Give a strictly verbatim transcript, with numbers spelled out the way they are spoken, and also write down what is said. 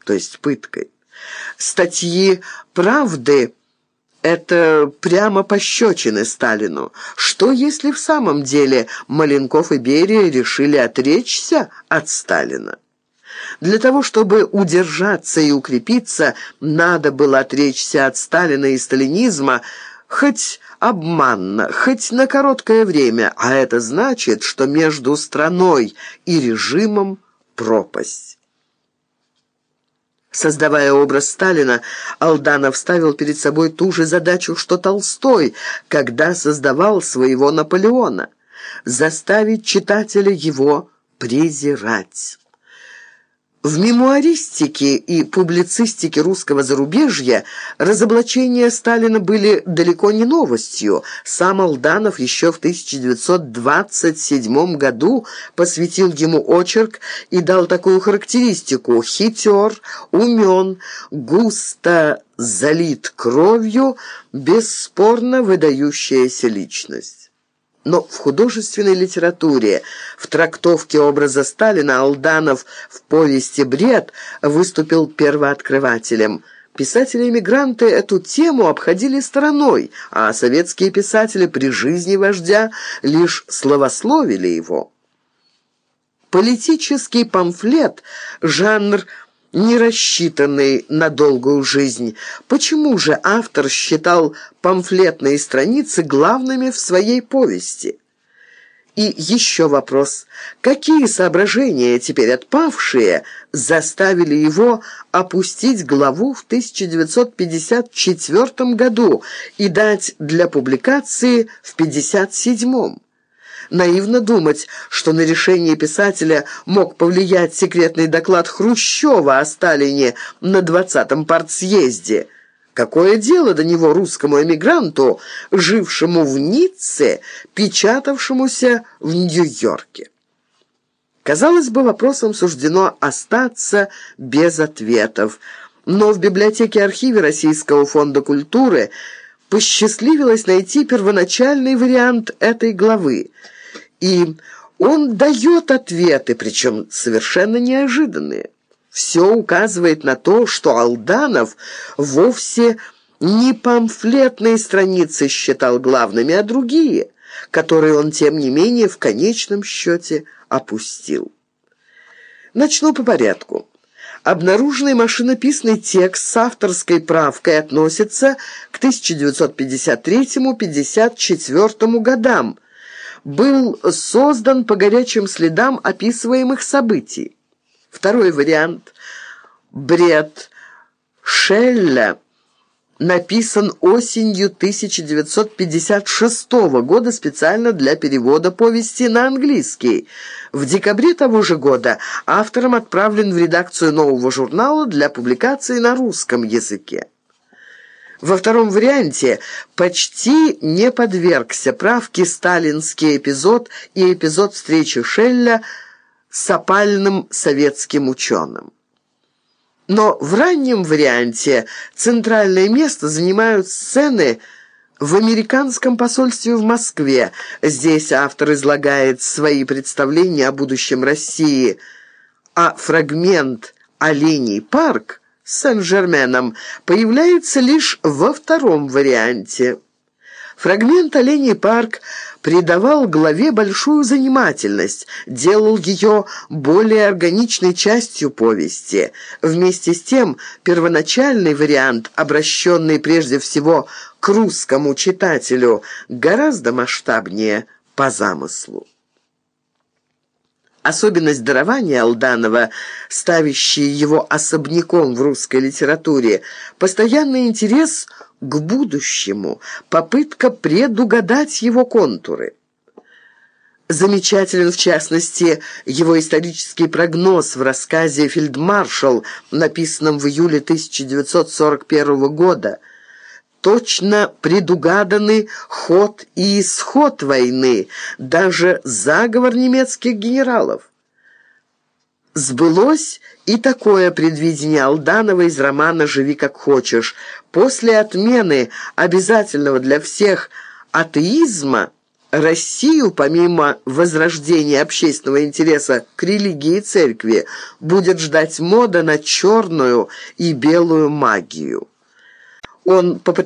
то есть пыткой. Статьи «Правды» — это прямо пощечины Сталину. Что, если в самом деле Маленков и Берия решили отречься от Сталина? Для того, чтобы удержаться и укрепиться, надо было отречься от Сталина и сталинизма, хоть обманно, хоть на короткое время, а это значит, что между страной и режимом пропасть. Создавая образ Сталина, Алданов ставил перед собой ту же задачу, что Толстой, когда создавал своего Наполеона – заставить читателя его презирать. В мемуаристике и публицистике русского зарубежья разоблачения Сталина были далеко не новостью. Сам Алданов еще в тысяча девятьсот двадцать седьмом году посвятил ему очерк и дал такую характеристику: хитер, умен, густо залит кровью, бесспорно выдающаяся личность. Но в художественной литературе, в трактовке образа Сталина Алданов в повести «Бред» выступил первооткрывателем. Писатели-эмигранты эту тему обходили стороной, а советские писатели при жизни вождя лишь славословили его. Политический памфлет – жанр, не рассчитанный на долгую жизнь. Почему же автор считал памфлетные страницы главными в своей повести? И еще вопрос: какие соображения, теперь отпавшие, заставили его опустить главу в тысяча девятьсот пятьдесят четвёртом году и дать для публикации в пятьдесят седьмом? Наивно думать, что на решение писателя мог повлиять секретный доклад Хрущева о Сталине на двадцатом партсъезде. Какое дело до него русскому эмигранту, жившему в Ницце, печатавшемуся в Нью-Йорке? Казалось бы, вопросом суждено остаться без ответов, но в библиотеке-архиве Российского фонда культуры посчастливилось найти первоначальный вариант этой главы. И он дает ответы, причем совершенно неожиданные. Все указывает на то, что Алданов вовсе не памфлетные страницы считал главными, а другие, которые он, тем не менее, в конечном счете опустил. Начну по порядку. Обнаруженный машинописный текст с авторской правкой относится к тысяча девятьсот пятьдесят третьему — пятьдесят четвёртому годам. Был создан по горячим следам описываемых событий. Второй вариант – «Бред» Шелля, написан осенью тысяча девятьсот пятьдесят шестого года специально для перевода повести на английский. В декабре того же года автором отправлен в редакцию нового журнала для публикации на русском языке. Во втором варианте почти не подвергся правке сталинский эпизод и эпизод встречи Шелля с опальным советским ученым. Но в раннем варианте центральное место занимают сцены в американском посольстве в Москве. Здесь автор излагает свои представления о будущем России, а фрагмент «Оленей парк» с Сен-Жерменом появляется лишь во втором варианте. Фрагмент «Оленей парк» придавал главе большую занимательность, делал ее более органичной частью повести. Вместе с тем, первоначальный вариант, обращенный прежде всего к русскому читателю, гораздо масштабнее по замыслу. Особенность дарования Алданова, ставящая его особняком в русской литературе, постоянный интерес к будущему, попытка предугадать его контуры. Замечателен, в частности, его исторический прогноз в рассказе «Фельдмаршал», написанном в июле тысяча девятьсот сорок первого года. Точно предугаданы ход и исход войны, даже заговор немецких генералов. Сбылось и такое предвидение Алданова из романа «Живи как хочешь». После отмены обязательного для всех атеизма Россию, помимо возрождения общественного интереса к религии и церкви, будет ждать мода на черную и белую магию. Он попытался